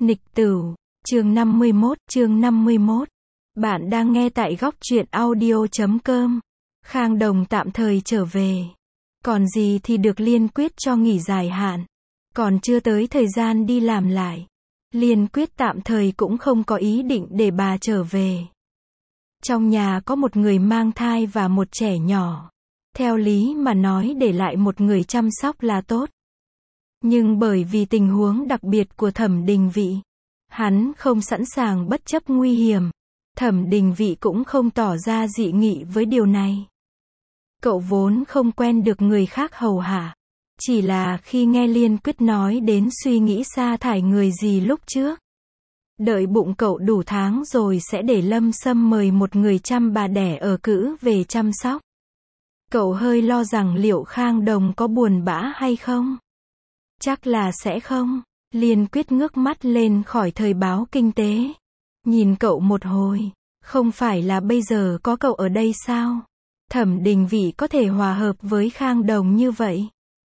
Nịch Tửu, chương 51. Bạn đang nghe tại góc truyện audio.com. Khang Đồng tạm thời trở về. Còn gì thì được Liên Quyết cho nghỉ dài hạn. Còn chưa tới thời gian đi làm lại. Liên Quyết tạm thời cũng không có ý định để bà trở về. Trong nhà có một người mang thai và một trẻ nhỏ. Theo lý mà nói để lại một người chăm sóc là tốt. Nhưng bởi vì tình huống đặc biệt của Thẩm Đình Vị, hắn không sẵn sàng bất chấp nguy hiểm. Thẩm Đình Vị cũng không tỏ ra dị nghị với điều này. Cậu vốn không quen được người khác hầu hạ. Chỉ là khi nghe Liên Quyết nói đến suy nghĩ sa thải người gì lúc trước. Đợi bụng cậu đủ tháng rồi sẽ để Lâm Sâm mời một người chăm bà đẻ ở cữ về chăm sóc. Cậu hơi lo rằng liệu Khang Đồng có buồn bã hay không? Chắc là sẽ không. Liên Quyết ngước mắt lên khỏi thời báo kinh tế. Nhìn cậu một hồi. Không phải là bây giờ có cậu ở đây sao? Thẩm Đình Vị có thể hòa hợp với Khang Đồng như vậy?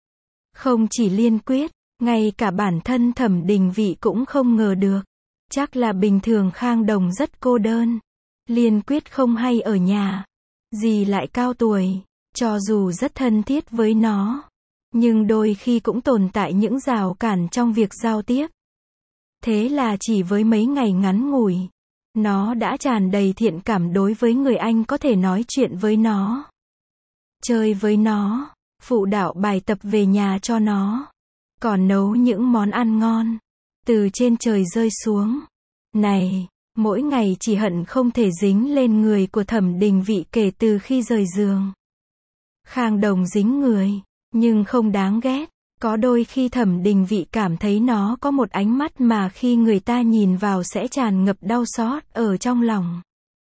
Không chỉ Liên Quyết, ngay cả bản thân Thẩm Đình Vị cũng không ngờ được. Chắc là bình thường Khang Đồng rất cô đơn. Liên Quyết không hay ở nhà. Dì lại cao tuổi. Cho dù rất thân thiết với nó, nhưng đôi khi cũng tồn tại những rào cản trong việc giao tiếp. Thế là chỉ với mấy ngày ngắn ngủi, nó đã tràn đầy thiện cảm đối với người anh có thể nói chuyện với nó, chơi với nó, phụ đạo bài tập về nhà cho nó, còn nấu những món ăn ngon từ trên trời rơi xuống. Này, mỗi ngày chỉ hận không thể dính lên người của Thẩm Đình Vị kể từ khi rời giường. Khang Đồng dính người, nhưng không đáng ghét. Có đôi khi Thẩm Đình Vị cảm thấy nó có một ánh mắt mà khi người ta nhìn vào sẽ tràn ngập đau xót ở trong lòng.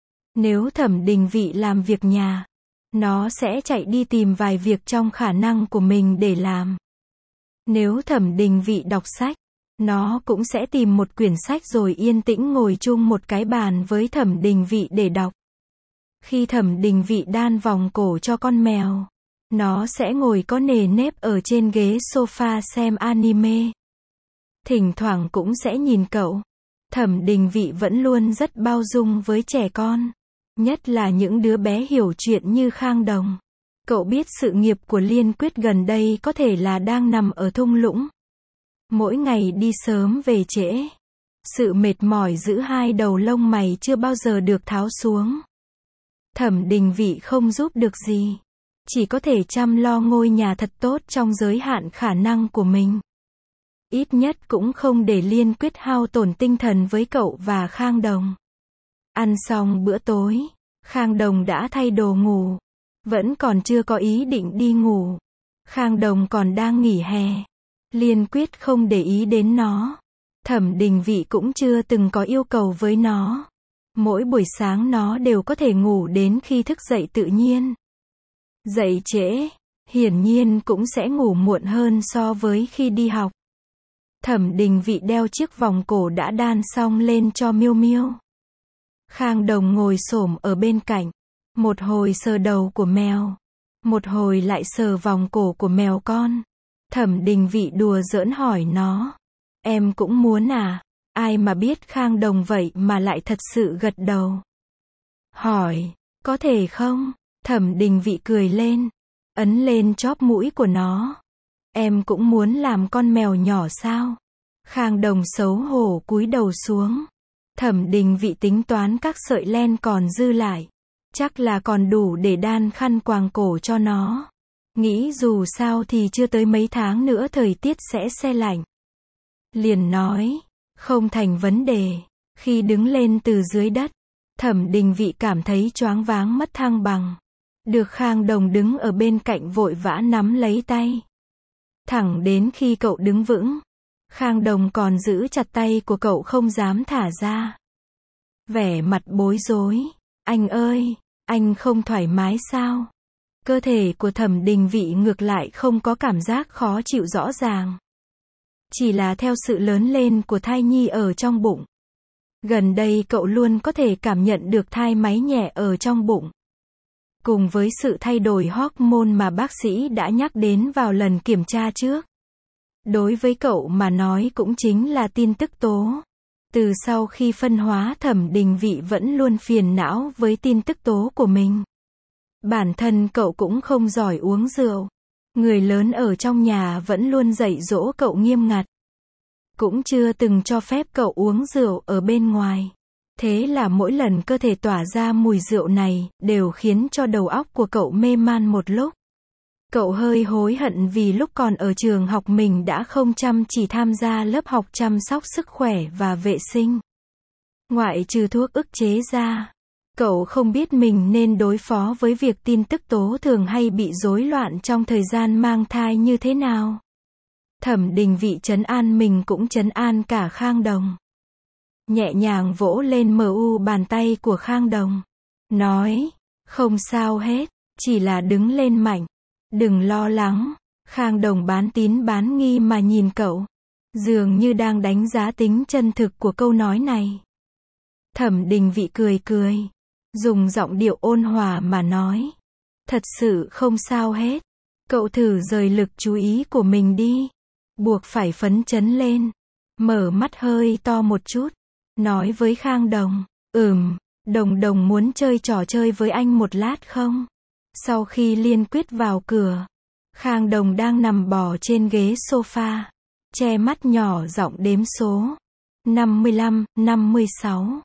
Nếu Thẩm Đình Vị làm việc nhà, nó sẽ chạy đi tìm vài việc trong khả năng của mình để làm. Nếu Thẩm Đình Vị đọc sách, nó cũng sẽ tìm một quyển sách rồi yên tĩnh ngồi chung một cái bàn với Thẩm Đình Vị để đọc. Khi Thẩm Đình Vị đan vòng cổ cho con mèo, nó sẽ ngồi có nề nếp ở trên ghế sofa xem anime. Thỉnh thoảng cũng sẽ nhìn cậu. Thẩm Đình Vị vẫn luôn rất bao dung với trẻ con. Nhất là những đứa bé hiểu chuyện như Khang Đồng. Cậu biết sự nghiệp của Liên Quyết gần đây có thể là đang nằm ở thung lũng. Mỗi ngày đi sớm về trễ. Sự mệt mỏi giữ hai đầu lông mày chưa bao giờ được tháo xuống. Thẩm Đình Vị không giúp được gì. Chỉ có thể chăm lo ngôi nhà thật tốt trong giới hạn khả năng của mình. Ít nhất cũng không để Liên Quyết hao tổn tinh thần với cậu và Khang Đồng. Ăn xong bữa tối, Khang Đồng đã thay đồ ngủ. Vẫn còn chưa có ý định đi ngủ. Khang Đồng còn đang nghỉ hè. Liên Quyết không để ý đến nó. Thẩm Đình Vị cũng chưa từng có yêu cầu với nó. Mỗi buổi sáng nó đều có thể ngủ đến khi thức dậy tự nhiên. Dậy trễ, hiển nhiên cũng sẽ ngủ muộn hơn so với khi đi học. Thẩm Đình Vị đeo chiếc vòng cổ đã đan xong lên cho Miêu Miêu. Khang Đồng ngồi xổm ở bên cạnh, một hồi sờ đầu của mèo, một hồi lại sờ vòng cổ của mèo con. Thẩm Đình Vị đùa giỡn hỏi nó, em cũng muốn à? Ai mà biết Khang Đồng vậy mà lại thật sự gật đầu. Hỏi, có thể không? Thẩm Đình Vị cười lên, ấn lên chóp mũi của nó. Em cũng muốn làm con mèo nhỏ sao? Khang Đồng xấu hổ cúi đầu xuống. Thẩm Đình Vị tính toán các sợi len còn dư lại. Chắc là còn đủ để đan khăn quàng cổ cho nó. Nghĩ dù sao thì chưa tới mấy tháng nữa thời tiết sẽ se lạnh. Liền nói, không thành vấn đề. Khi đứng lên từ dưới đất, Thẩm Đình Vị cảm thấy choáng váng mất thăng bằng. Được Khang Đồng đứng ở bên cạnh vội vã nắm lấy tay. Thẳng đến khi cậu đứng vững, Khang Đồng còn giữ chặt tay của cậu không dám thả ra. Vẻ mặt bối rối. Anh ơi, anh không thoải mái sao? Cơ thể của Thẩm Đình Vị ngược lại không có cảm giác khó chịu rõ ràng. Chỉ là theo sự lớn lên của thai nhi ở trong bụng. Gần đây cậu luôn có thể cảm nhận được thai máy nhẹ ở trong bụng. Cùng với sự thay đổi hormone mà bác sĩ đã nhắc đến vào lần kiểm tra trước. Đối với cậu mà nói cũng chính là tin tức tố. Từ sau khi phân hóa, Thẩm Đình Vị vẫn luôn phiền não với tin tức tố của mình. Bản thân cậu cũng không giỏi uống rượu. Người lớn ở trong nhà vẫn luôn dạy dỗ cậu nghiêm ngặt. Cũng chưa từng cho phép cậu uống rượu ở bên ngoài. Thế là mỗi lần cơ thể tỏa ra mùi rượu này, đều khiến cho đầu óc của cậu mê man một lúc. Cậu hơi hối hận vì lúc còn ở trường học mình đã không chăm chỉ tham gia lớp học chăm sóc sức khỏe và vệ sinh. Ngoại trừ thuốc ức chế ra, cậu không biết mình nên đối phó với việc tin tức tố thường hay bị rối loạn trong thời gian mang thai như thế nào. Thẩm Đình Vị trấn an mình cũng trấn an cả Khang Đồng. Nhẹ nhàng vỗ lên bàn tay của Khang Đồng. Nói, không sao hết, chỉ là đứng lên mạnh. Đừng lo lắng. Khang Đồng bán tín bán nghi mà nhìn cậu. Dường như đang đánh giá tính chân thực của câu nói này. Thẩm Đình Vị cười cười. Dùng giọng điệu ôn hòa mà nói. Thật sự không sao hết. Cậu thử rời lực chú ý của mình đi. Buộc phải phấn chấn lên. Mở mắt hơi to một chút. Nói với Khang Đồng. Đồng Đồng muốn chơi trò chơi với anh một lát không? Sau khi Liên Quyết vào cửa, Khang Đồng đang nằm bò trên ghế sofa, che mắt nhỏ giọng đếm số. 55, 56,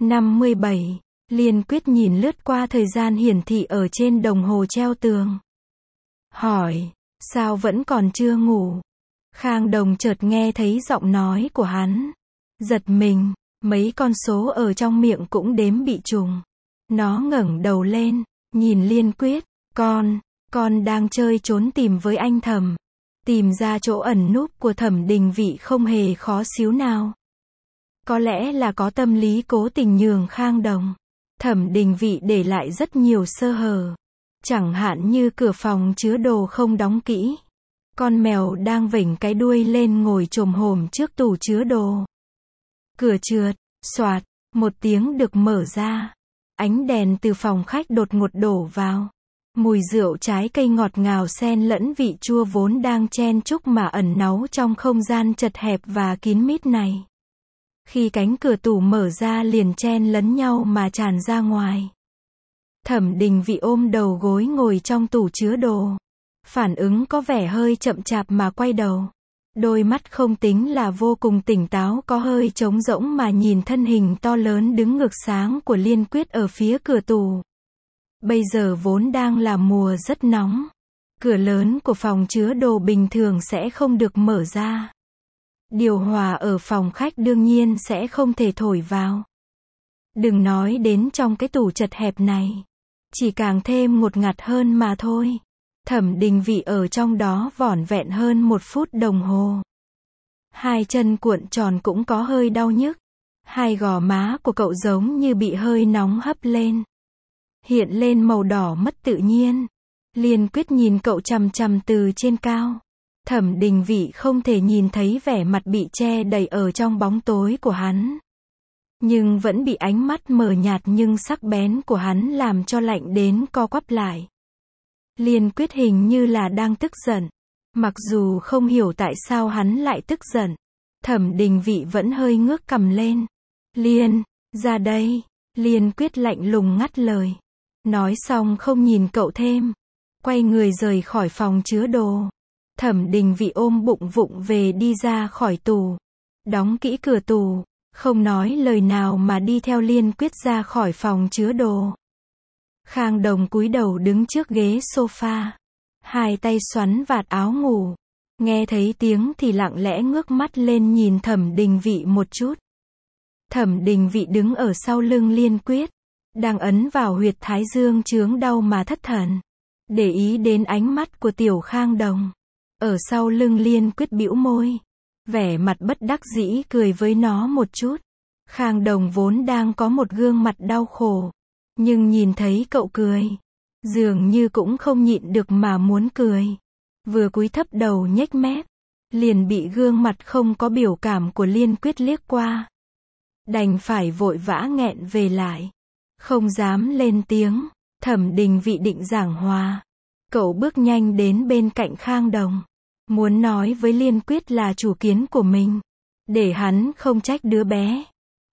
57. Liên Quyết nhìn lướt qua thời gian hiển thị ở trên đồng hồ treo tường. Hỏi, sao vẫn còn chưa ngủ? Khang Đồng chợt nghe thấy giọng nói của hắn. Giật mình, mấy con số ở trong miệng cũng đếm bị trùng. Nó ngẩng đầu lên, nhìn Liên Quyết. Con đang chơi trốn tìm với anh Thẩm. Tìm ra chỗ ẩn núp của Thẩm Đình Vị không hề khó xíu nào. Có lẽ là có tâm lý cố tình nhường Khang Đồng. Thẩm Đình Vị để lại rất nhiều sơ hở. Chẳng hạn như cửa phòng chứa đồ không đóng kỹ. Con mèo đang vểnh cái đuôi lên ngồi chồm hổm trước tủ chứa đồ. Cửa trượt, xoạt, một tiếng được mở ra. Ánh đèn từ phòng khách đột ngột đổ vào. Mùi rượu trái cây ngọt ngào xen lẫn vị chua vốn đang chen chúc mà ẩn náu trong không gian chật hẹp và kín mít này. Khi cánh cửa tủ mở ra liền chen lấn nhau mà tràn ra ngoài. Thẩm Đình Vị ôm đầu gối ngồi trong tủ chứa đồ. Phản ứng có vẻ hơi chậm chạp mà quay đầu. Đôi mắt không tính là vô cùng tỉnh táo, có hơi trống rỗng mà nhìn thân hình to lớn đứng ngược sáng của Liên Quyết ở phía cửa tủ. Bây giờ vốn đang là mùa rất nóng. Cửa lớn của phòng chứa đồ bình thường sẽ không được mở ra. Điều hòa ở phòng khách đương nhiên sẽ không thể thổi vào. Đừng nói đến trong cái tủ chật hẹp này. Chỉ càng thêm ngột ngạt hơn mà thôi. Thẩm Đình Vị ở trong đó vỏn vẹn hơn 1 phút đồng hồ. Hai chân cuộn tròn cũng có hơi đau nhức. Hai gò má của cậu giống như bị hơi nóng hấp lên. Hiện lên màu đỏ mất tự nhiên. Liên Quyết nhìn cậu chằm chằm từ trên cao. Thẩm Đình Vị không thể nhìn thấy vẻ mặt bị che đậy ở trong bóng tối của hắn. Nhưng vẫn bị ánh mắt mờ nhạt nhưng sắc bén của hắn làm cho lạnh đến co quắp lại. Liên Quyết hình như là đang tức giận. Mặc dù không hiểu tại sao hắn lại tức giận. Thẩm Đình Vị vẫn hơi ngước cằm lên. Liên, ra đây. Liên Quyết lạnh lùng ngắt lời. Nói xong không nhìn cậu thêm. Quay người rời khỏi phòng chứa đồ. Thẩm Đình Vị ôm bụng vụng về đi ra khỏi tủ. Đóng kỹ cửa tủ. Không nói lời nào mà đi theo Liên Quyết ra khỏi phòng chứa đồ. Khang Đồng cúi đầu đứng trước ghế sofa. Hai tay xoắn vạt áo ngủ. Nghe thấy tiếng thì lặng lẽ ngước mắt lên nhìn Thẩm Đình Vị một chút. Thẩm Đình Vị đứng ở sau lưng Liên Quyết. Đang ấn vào huyệt thái dương chướng đau mà thất thần. Để ý đến ánh mắt của tiểu Khang Đồng. Ở sau lưng Liên Quyết bĩu môi. Vẻ mặt bất đắc dĩ cười với nó một chút. Khang Đồng vốn đang có một gương mặt đau khổ. Nhưng nhìn thấy cậu cười. Dường như cũng không nhịn được mà muốn cười. Vừa cúi thấp đầu nhếch mép. Liền bị gương mặt không có biểu cảm của Liên Quyết liếc qua. Đành phải vội vã nghẹn về lại. Không dám lên tiếng. Thẩm Đình Vị định giảng hòa. Cậu bước nhanh đến bên cạnh Khang Đồng. Muốn nói với Liên Quyết là chủ kiến của mình. Để hắn không trách đứa bé.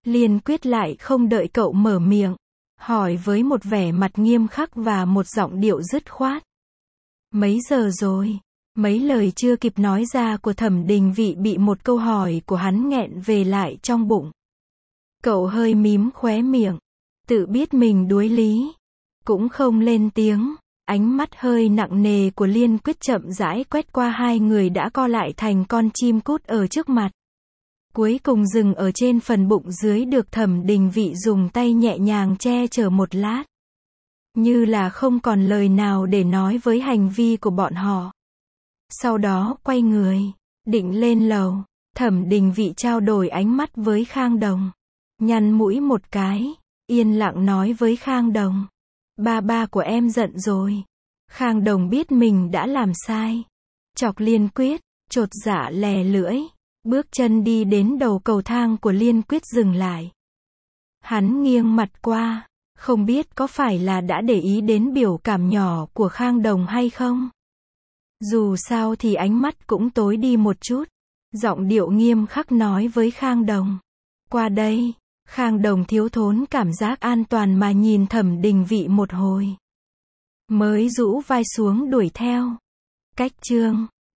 Liên Quyết lại không đợi cậu mở miệng, hỏi với một vẻ mặt nghiêm khắc và một giọng điệu dứt khoát. Mấy giờ rồi? Mấy lời chưa kịp nói ra của Thẩm Đình Vị bị một câu hỏi của hắn nghẹn về lại trong bụng. Cậu hơi mím khóe miệng, tự biết mình đuối lý, cũng không lên tiếng. Ánh mắt hơi nặng nề của Liên Quyết chậm rãi quét qua hai người đã co lại thành con chim cút ở trước mặt. Cuối cùng dừng ở trên phần bụng dưới được Thẩm Đình Vị dùng tay nhẹ nhàng che chở một lát. Như là không còn lời nào để nói với hành vi của bọn họ. Sau đó quay người, định lên lầu. Thẩm Đình Vị trao đổi ánh mắt với Khang Đồng. Nhăn mũi một cái, yên lặng nói với Khang Đồng. Ba của em giận rồi. Khang Đồng biết mình đã làm sai. Chọc Liên Quyết, chột dạ lè lưỡi. Bước chân đi đến đầu cầu thang của Liên Quyết dừng lại. Hắn nghiêng mặt qua, không biết có phải là đã để ý đến biểu cảm nhỏ của Khang Đồng hay không. Dù sao thì ánh mắt cũng tối đi một chút. Giọng điệu nghiêm khắc nói với Khang Đồng. Qua đây. Khang Đồng thiếu thốn cảm giác an toàn mà nhìn Thẩm Đình Vị một hồi. Mới rũ vai xuống đuổi theo. Cách chương